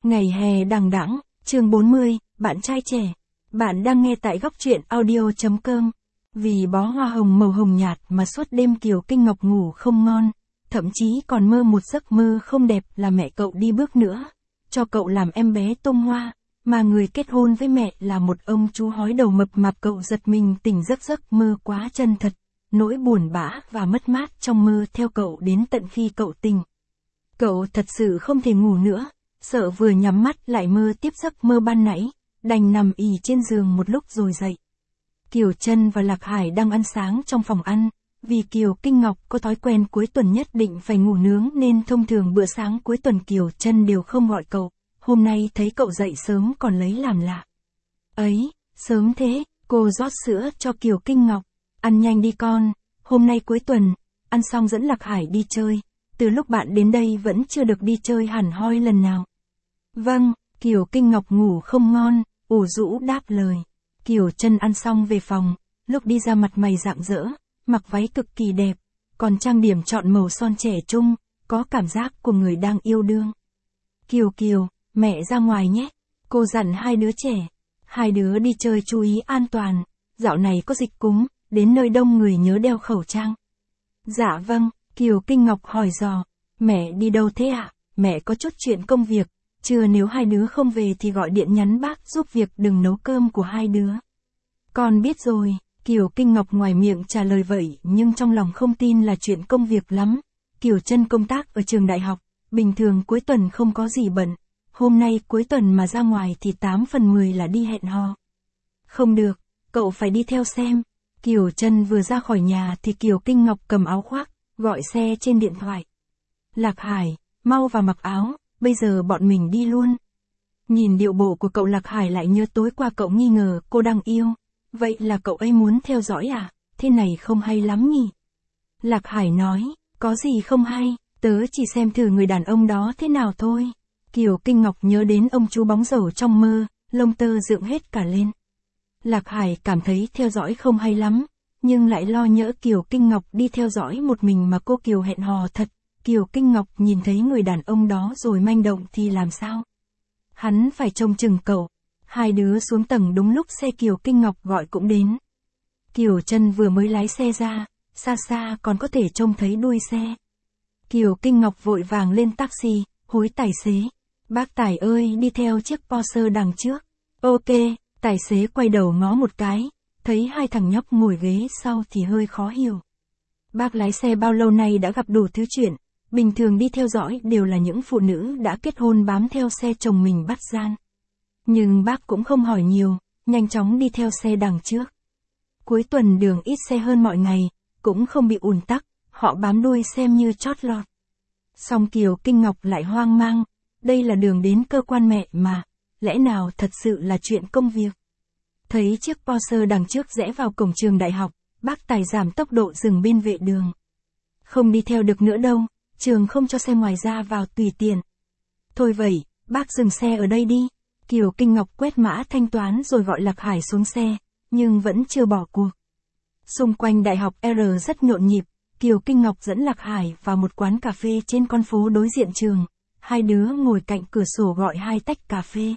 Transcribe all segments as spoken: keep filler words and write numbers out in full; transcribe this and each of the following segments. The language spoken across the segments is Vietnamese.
Ngày hè đằng đẵng, chương bốn mươi, bạn trai trẻ. Bạn đang nghe tại góc truyện audio chấm com. Vì bó hoa hồng màu hồng nhạt mà suốt đêm Kiều Kinh Ngọc ngủ không ngon, thậm chí còn mơ một giấc mơ không đẹp là mẹ cậu đi bước nữa, cho cậu làm em bé tông hoa, mà người kết hôn với mẹ là một ông chú hói đầu mập mạp. Cậu giật mình tỉnh giấc giấc mơ quá chân thật, nỗi buồn bã và mất mát trong mơ theo cậu đến tận khi cậu tỉnh. Cậu thật sự không thể ngủ nữa. Sợ vừa nhắm mắt lại mơ tiếp giấc mơ ban nãy, đành nằm ì trên giường một lúc rồi dậy. Kiều Trân và Lạc Hải đang ăn sáng trong phòng ăn, vì Kiều Kinh Ngọc có thói quen cuối tuần nhất định phải ngủ nướng nên thông thường bữa sáng cuối tuần Kiều Trân đều không gọi cậu, hôm nay thấy cậu dậy sớm còn lấy làm lạ. Ấy, sớm thế, cô rót sữa cho Kiều Kinh Ngọc, ăn nhanh đi con, hôm nay cuối tuần, ăn xong dẫn Lạc Hải đi chơi. Từ lúc bạn đến đây vẫn chưa được đi chơi hẳn hoi lần nào. Vâng, Kiều Kinh Ngọc ngủ không ngon, ủ rũ đáp lời. Kiều Trân ăn xong về phòng, lúc đi ra mặt mày rạng rỡ, mặc váy cực kỳ đẹp, còn trang điểm chọn màu son trẻ trung, có cảm giác của người đang yêu đương. Kiều Kiều, mẹ ra ngoài nhé, cô dặn hai đứa trẻ. Hai đứa đi chơi chú ý an toàn, dạo này có dịch cúm, đến nơi đông người nhớ đeo khẩu trang. Dạ vâng. Kiều Kinh Ngọc hỏi dò, mẹ đi đâu thế ạ? À? Mẹ có chút chuyện công việc, trưa nếu hai đứa không về thì gọi điện nhắn bác giúp việc đừng nấu cơm của hai đứa. Con biết rồi, Kiều Kinh Ngọc ngoài miệng trả lời vậy nhưng trong lòng không tin là chuyện công việc lắm. Kiều Trân công tác ở trường đại học, bình thường cuối tuần không có gì bận, hôm nay cuối tuần mà ra ngoài thì tám phần mười là đi hẹn hò. Không được, cậu phải đi theo xem. Kiều Trân vừa ra khỏi nhà thì Kiều Kinh Ngọc cầm áo khoác, gọi xe trên điện thoại. Lạc Hải, mau vào mặc áo, bây giờ bọn mình đi luôn. Nhìn điệu bộ của cậu Lạc Hải lại nhớ tối qua cậu nghi ngờ cô đang yêu. Vậy là cậu ấy muốn theo dõi à? Thế này không hay lắm nhỉ? Lạc Hải nói, có gì không hay, tớ chỉ xem thử người đàn ông đó thế nào thôi. Kiều Kinh Ngọc nhớ đến ông chú bóng rổ trong mơ, lông tơ dựng hết cả lên. Lạc Hải cảm thấy theo dõi không hay lắm. Nhưng lại lo nhỡ Kiều Kinh Ngọc đi theo dõi một mình mà cô Kiều hẹn hò thật, Kiều Kinh Ngọc nhìn thấy người đàn ông đó rồi manh động thì làm sao? Hắn phải trông chừng cậu. Hai đứa xuống tầng đúng lúc xe Kiều Kinh Ngọc gọi cũng đến. Kiều Trân vừa mới lái xe ra, xa xa còn có thể trông thấy đuôi xe. Kiều Kinh Ngọc vội vàng lên taxi, hối tài xế. Bác Tài ơi, đi theo chiếc Porsche đằng trước. Ok, tài xế quay đầu ngó một cái. Thấy hai thằng nhóc ngồi ghế sau thì hơi khó hiểu. Bác lái xe bao lâu nay đã gặp đủ thứ chuyện, bình thường đi theo dõi đều là những phụ nữ đã kết hôn bám theo xe chồng mình bắt gian. Nhưng bác cũng không hỏi nhiều, nhanh chóng đi theo xe đằng trước. Cuối tuần đường ít xe hơn mọi ngày, cũng không bị ùn tắc, họ bám đuôi xem như chót lọt. Song Kiều Kinh Ngọc lại hoang mang, đây là đường đến cơ quan mẹ mà, lẽ nào thật sự là chuyện công việc. Thấy chiếc Porsche đằng trước rẽ vào cổng trường đại học, bác Tài giảm tốc độ dừng bên vệ đường. Không đi theo được nữa đâu, trường không cho xe ngoài ra vào tùy tiện. Thôi vậy, bác dừng xe ở đây đi. Kiều Kinh Ngọc quét mã thanh toán rồi gọi Lạc Hải xuống xe, nhưng vẫn chưa bỏ cuộc. Xung quanh đại học R rất nhộn nhịp, Kiều Kinh Ngọc dẫn Lạc Hải vào một quán cà phê trên con phố đối diện trường. Hai đứa ngồi cạnh cửa sổ gọi hai tách cà phê.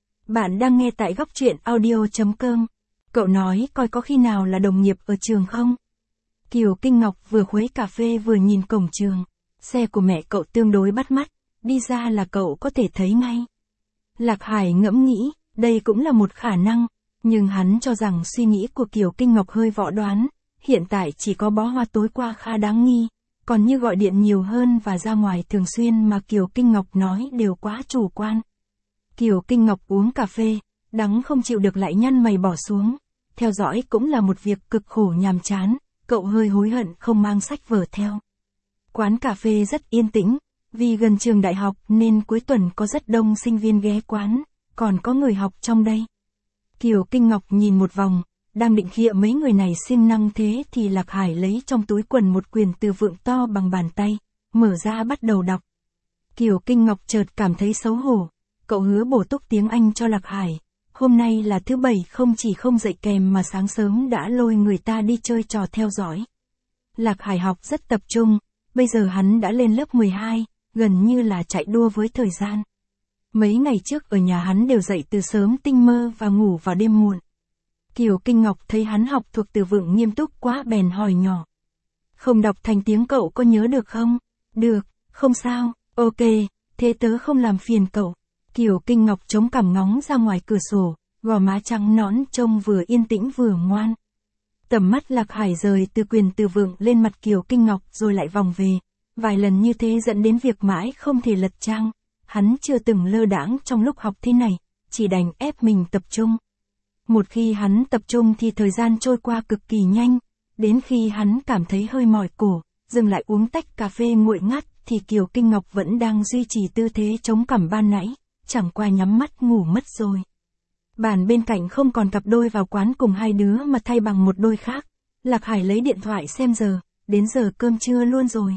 Bạn đang nghe tại góc truyện audio chấm com. Cậu nói coi có khi nào là đồng nghiệp ở trường không? Kiều Kinh Ngọc vừa khuấy cà phê vừa nhìn cổng trường. Xe của mẹ cậu tương đối bắt mắt, đi ra là cậu có thể thấy ngay. Lạc Hải ngẫm nghĩ, đây cũng là một khả năng, nhưng hắn cho rằng suy nghĩ của Kiều Kinh Ngọc hơi võ đoán. Hiện tại chỉ có bó hoa tối qua khá đáng nghi, còn như gọi điện nhiều hơn và ra ngoài thường xuyên mà Kiều Kinh Ngọc nói đều quá chủ quan. Kiều Kinh Ngọc uống cà phê, đắng không chịu được lại nhăn mày bỏ xuống. Theo dõi cũng là một việc cực khổ nhàm chán, cậu hơi hối hận không mang sách vở theo. Quán cà phê rất yên tĩnh, vì gần trường đại học nên cuối tuần có rất đông sinh viên ghé quán, còn có người học trong đây. Kiều Kinh Ngọc nhìn một vòng, đang định khịa mấy người này siêng năng thế thì Lạc Hải lấy trong túi quần một quyển từ vựng to bằng bàn tay, mở ra bắt đầu đọc. Kiều Kinh Ngọc chợt cảm thấy xấu hổ. Cậu hứa bổ túc tiếng Anh cho Lạc Hải. Hôm nay là thứ bảy không chỉ không dậy kèm mà sáng sớm đã lôi người ta đi chơi trò theo dõi. Lạc Hải học rất tập trung, bây giờ hắn đã lên lớp mười hai, gần như là chạy đua với thời gian. Mấy ngày trước ở nhà hắn đều dậy từ sớm tinh mơ và ngủ vào đêm muộn. Kiều Kinh Ngọc thấy hắn học thuộc từ vựng nghiêm túc quá bèn hỏi nhỏ. Không đọc thành tiếng cậu có nhớ được không? Được, không sao, ok, thế tớ không làm phiền cậu. Kiều Kinh Ngọc chống cằm ngóng ra ngoài cửa sổ, gò má trắng nõn trông vừa yên tĩnh vừa ngoan. Tầm mắt Lạc Hải rời từ quyền từ vựng lên mặt Kiều Kinh Ngọc rồi lại vòng về. Vài lần như thế dẫn đến việc mãi không thể lật trang. Hắn chưa từng lơ đãng trong lúc học thế này, chỉ đành ép mình tập trung. Một khi hắn tập trung thì thời gian trôi qua cực kỳ nhanh. Đến khi hắn cảm thấy hơi mỏi cổ, dừng lại uống tách cà phê nguội ngắt thì Kiều Kinh Ngọc vẫn đang duy trì tư thế chống cằm ban nãy, chẳng qua nhắm mắt ngủ mất rồi. Bàn bên cạnh không còn cặp đôi vào quán cùng hai đứa mà thay bằng một đôi khác. Lạc Hải lấy điện thoại xem giờ, đến giờ cơm trưa luôn rồi.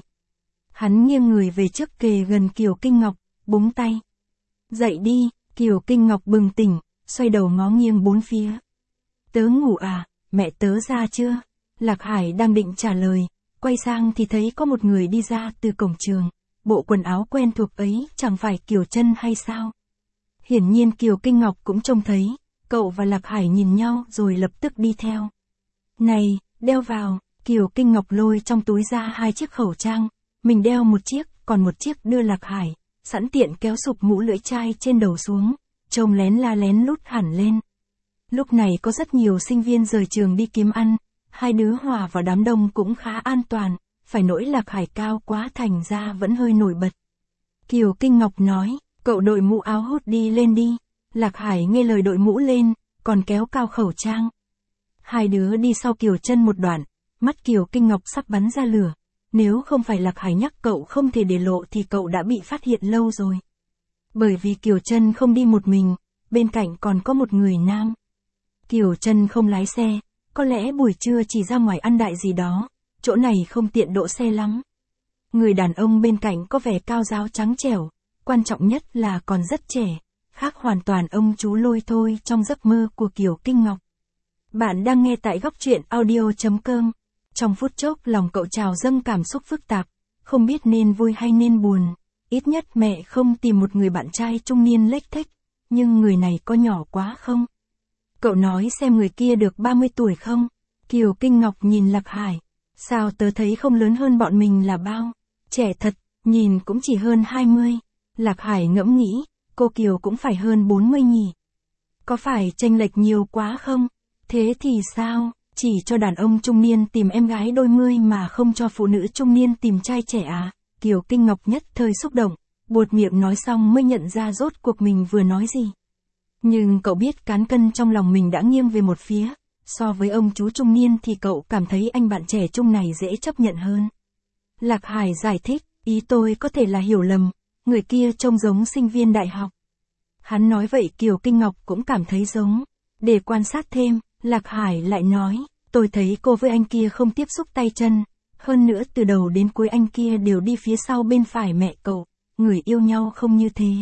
Hắn nghiêng người về trước kề gần Kiều Kinh Ngọc, búng tay. Dậy đi, Kiều Kinh Ngọc bừng tỉnh, xoay đầu ngó nghiêng bốn phía. Tớ ngủ à, mẹ tớ ra chưa? Lạc Hải đang định trả lời, quay sang thì thấy có một người đi ra từ cổng trường. Bộ quần áo quen thuộc ấy chẳng phải Kiều Trân hay sao? Hiển nhiên Kiều Kinh Ngọc cũng trông thấy, cậu và Lạc Hải nhìn nhau rồi lập tức đi theo. Này, đeo vào, Kiều Kinh Ngọc lôi trong túi ra hai chiếc khẩu trang, mình đeo một chiếc, còn một chiếc đưa Lạc Hải, sẵn tiện kéo sụp mũ lưỡi chai trên đầu xuống, trông lén la lén lút hẳn lên. Lúc này có rất nhiều sinh viên rời trường đi kiếm ăn, hai đứa hòa vào đám đông cũng khá an toàn, phải nỗi Lạc Hải cao quá thành ra vẫn hơi nổi bật. Kiều Kinh Ngọc nói, cậu đội mũ áo hút đi lên đi. Lạc Hải nghe lời đội mũ lên, còn kéo cao khẩu trang. Hai đứa đi sau Kiều Trân một đoạn, mắt Kiều Kinh Ngọc sắp bắn ra lửa. Nếu không phải Lạc Hải nhắc cậu không thể để lộ thì cậu đã bị phát hiện lâu rồi. Bởi vì Kiều Trân không đi một mình, bên cạnh còn có một người nam. Kiều Trân không lái xe, có lẽ buổi trưa chỉ ra ngoài ăn đại gì đó, chỗ này không tiện đỗ xe lắm. Người đàn ông bên cạnh có vẻ cao ráo trắng trẻo, quan trọng nhất là còn rất trẻ, khác hoàn toàn ông chú Lôi Thôi trong giấc mơ của Kiều Kinh Ngọc. Bạn đang nghe tại góc truyện audio chấm com. Trong phút chốc lòng cậu trào dâng cảm xúc phức tạp, không biết nên vui hay nên buồn. Ít nhất mẹ không tìm một người bạn trai trung niên lếch thếch, nhưng người này có nhỏ quá không? Cậu nói xem người kia được ba mươi tuổi không? Kiều Kinh Ngọc nhìn Lạc Hải. Sao tớ thấy không lớn hơn bọn mình là bao? Trẻ thật, nhìn cũng chỉ hơn hai mươi. Lạc Hải ngẫm nghĩ, cô Kiều cũng phải hơn bốn mươi nhỉ? Có phải chênh lệch nhiều quá không? Thế thì sao? Chỉ cho đàn ông trung niên tìm em gái đôi mươi mà không cho phụ nữ trung niên tìm trai trẻ à? Kiều Kinh Ngọc nhất thời xúc động, buột miệng nói xong mới nhận ra rốt cuộc mình vừa nói gì. Nhưng cậu biết cán cân trong lòng mình đã nghiêng về một phía, so với ông chú trung niên thì cậu cảm thấy anh bạn trẻ trung này dễ chấp nhận hơn. Lạc Hải giải thích, ý tôi có thể là hiểu lầm, người kia trông giống sinh viên đại học. Hắn nói vậy Kiều Kinh Ngọc cũng cảm thấy giống. Để quan sát thêm, Lạc Hải lại nói, tôi thấy cô với anh kia không tiếp xúc tay chân, hơn nữa từ đầu đến cuối anh kia đều đi phía sau bên phải mẹ cậu, người yêu nhau không như thế.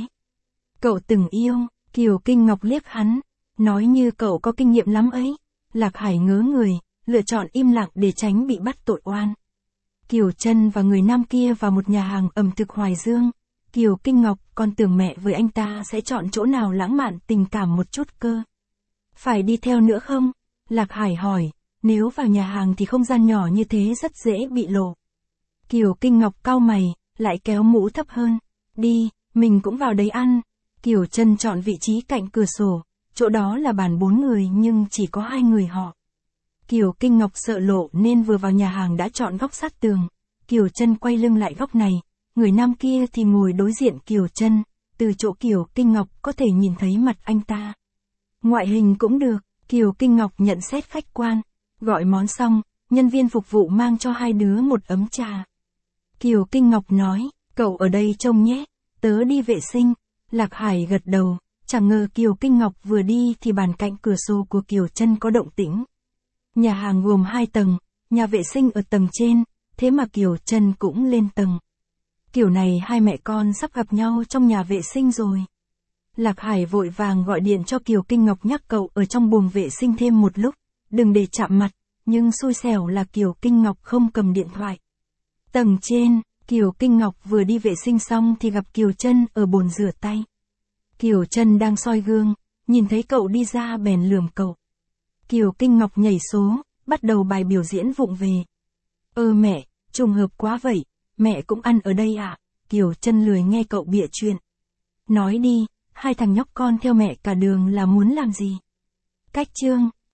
Cậu từng yêu, Kiều Kinh Ngọc liếc hắn, nói như cậu có kinh nghiệm lắm ấy. Lạc Hải ngớ người, lựa chọn im lặng để tránh bị bắt tội oan. Kiều Trân và người nam kia vào một nhà hàng ẩm thực Hoài Dương. Kiều Kinh Ngọc còn tưởng mẹ với anh ta sẽ chọn chỗ nào lãng mạn tình cảm một chút cơ. Phải đi theo nữa không? Lạc Hải hỏi, nếu vào nhà hàng thì không gian nhỏ như thế rất dễ bị lộ. Kiều Kinh Ngọc cau mày, lại kéo mũ thấp hơn. Đi, mình cũng vào đấy ăn. Kiều Trân chọn vị trí cạnh cửa sổ, chỗ đó là bàn bốn người nhưng chỉ có hai người họ. Kiều Kinh Ngọc sợ lộ nên vừa vào nhà hàng đã chọn góc sát tường. Kiều Trân quay lưng lại góc này, người nam kia thì ngồi đối diện Kiều Trân, từ chỗ Kiều Kinh Ngọc có thể nhìn thấy mặt anh ta. Ngoại hình cũng được, Kiều Kinh Ngọc nhận xét khách quan. Gọi món xong, nhân viên phục vụ mang cho hai đứa một ấm trà. Kiều Kinh Ngọc nói, cậu ở đây trông nhé, tớ đi vệ sinh. Lạc Hải gật đầu, chẳng ngờ Kiều Kinh Ngọc vừa đi thì bàn cạnh cửa sổ của Kiều Trân có động tĩnh. Nhà hàng gồm hai tầng, nhà vệ sinh ở tầng trên, thế mà Kiều Trân cũng lên tầng. Kiểu này hai mẹ con sắp gặp nhau trong nhà vệ sinh rồi. Lạc Hải vội vàng gọi điện cho Kiều Kinh Ngọc nhắc cậu ở trong buồng vệ sinh thêm một lúc, đừng để chạm mặt, nhưng xui xẻo là Kiều Kinh Ngọc không cầm điện thoại. Tầng trên, Kiều Kinh Ngọc vừa đi vệ sinh xong thì gặp Kiều Trân ở bồn rửa tay. Kiều Trân đang soi gương, nhìn thấy cậu đi ra bèn lườm cậu. Kiều Kinh Ngọc nhảy số, bắt đầu bài biểu diễn vụng về. Ơ mẹ, trùng hợp quá vậy, mẹ cũng ăn ở đây à? Kiều Trân lười nghe cậu bịa chuyện. Nói đi, hai thằng nhóc con theo mẹ cả đường là muốn làm gì? Cách chương.